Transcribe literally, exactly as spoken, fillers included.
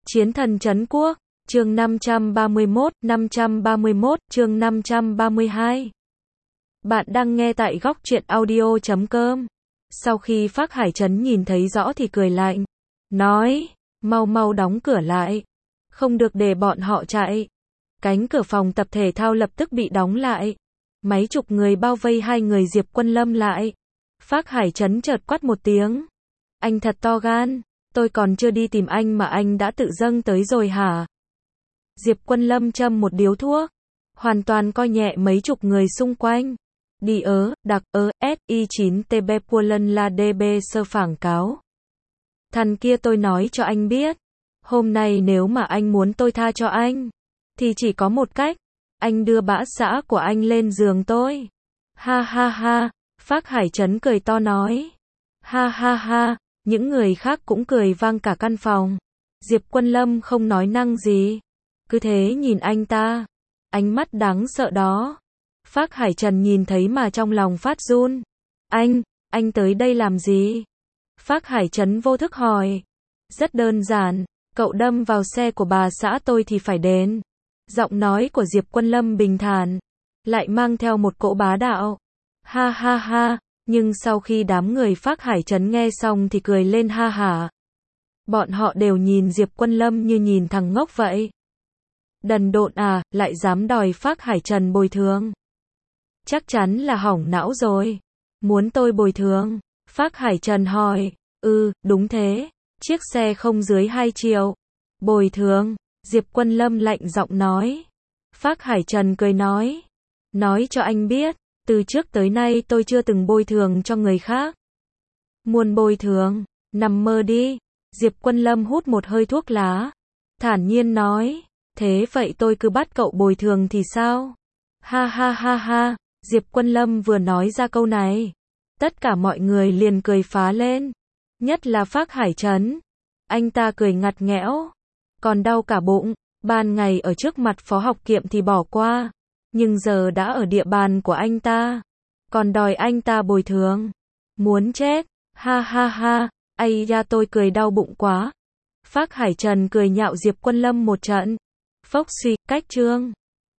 Chiến thần trấn quốc, chương năm trăm ba mươi mốt, năm trăm ba mươi mốt, chương năm trăm ba mươi hai. Bạn đang nghe tại góc truyện audio chấm com. Sau khi Phác Hải Trấn nhìn thấy rõ thì cười lạnh, nói, mau mau đóng cửa lại, không được để bọn họ chạy. Cánh cửa phòng tập thể thao lập tức bị đóng lại. Mấy chục người bao vây hai người Diệp Quân Lâm lại. Phác Hải Trấn chợt quát một tiếng. Anh thật to gan, tôi còn chưa đi tìm anh mà anh đã tự dâng tới rồi hả? Diệp Quân Lâm châm một điếu thuốc, hoàn toàn coi nhẹ mấy chục người xung quanh. Đi ớ, đặc ớ, S I chín T B Pulen là D B sơ phảng cáo. Thằng kia tôi nói cho anh biết, hôm nay nếu mà anh muốn tôi tha cho anh, thì chỉ có một cách, anh đưa bã xã của anh lên giường tôi. Ha ha ha, Phác Hải Trấn cười to nói. Ha ha ha, những người khác cũng cười vang cả căn phòng. Diệp Quân Lâm không nói năng gì, cứ thế nhìn anh ta, ánh mắt đáng sợ đó. Phác Hải Trần nhìn thấy mà trong lòng phát run. Anh, anh tới đây làm gì? Phác Hải Trấn vô thức hỏi. Rất đơn giản, cậu đâm vào xe của bà xã tôi thì phải đền. Giọng nói của Diệp Quân Lâm bình thản, lại mang theo một cỗ bá đạo. Ha ha ha, nhưng sau khi đám người Phác Hải Trấn nghe xong thì cười lên ha hả. Bọn họ đều nhìn Diệp Quân Lâm như nhìn thằng ngốc vậy. Đần độn à, lại dám đòi Phác Hải Trần bồi thường. Chắc chắn là hỏng não rồi. Muốn tôi bồi thường? Phác Hải Trần hỏi. Ừ, đúng thế. Chiếc xe không dưới hai triệu. Bồi thường? Diệp Quân Lâm lạnh giọng nói. Phác Hải Trần cười nói. Nói cho anh biết, từ trước tới nay tôi chưa từng bồi thường cho người khác. Muốn bồi thường? Nằm mơ đi. Diệp Quân Lâm hút một hơi thuốc lá, thản nhiên nói. Thế vậy tôi cứ bắt cậu bồi thường thì sao? Ha ha ha ha, Diệp Quân Lâm vừa nói ra câu này, tất cả mọi người liền cười phá lên. Nhất là Phác Hải Trấn. Anh ta cười ngặt nghẽo, còn đau cả bụng. Ban ngày ở trước mặt Phó Học Kiệm thì bỏ qua, nhưng giờ đã ở địa bàn của anh ta, còn đòi anh ta bồi thường. Muốn chết. Ha ha ha, ây da tôi cười đau bụng quá. Phác Hải Trần cười nhạo Diệp Quân Lâm một trận. Phốc suy, cách chương.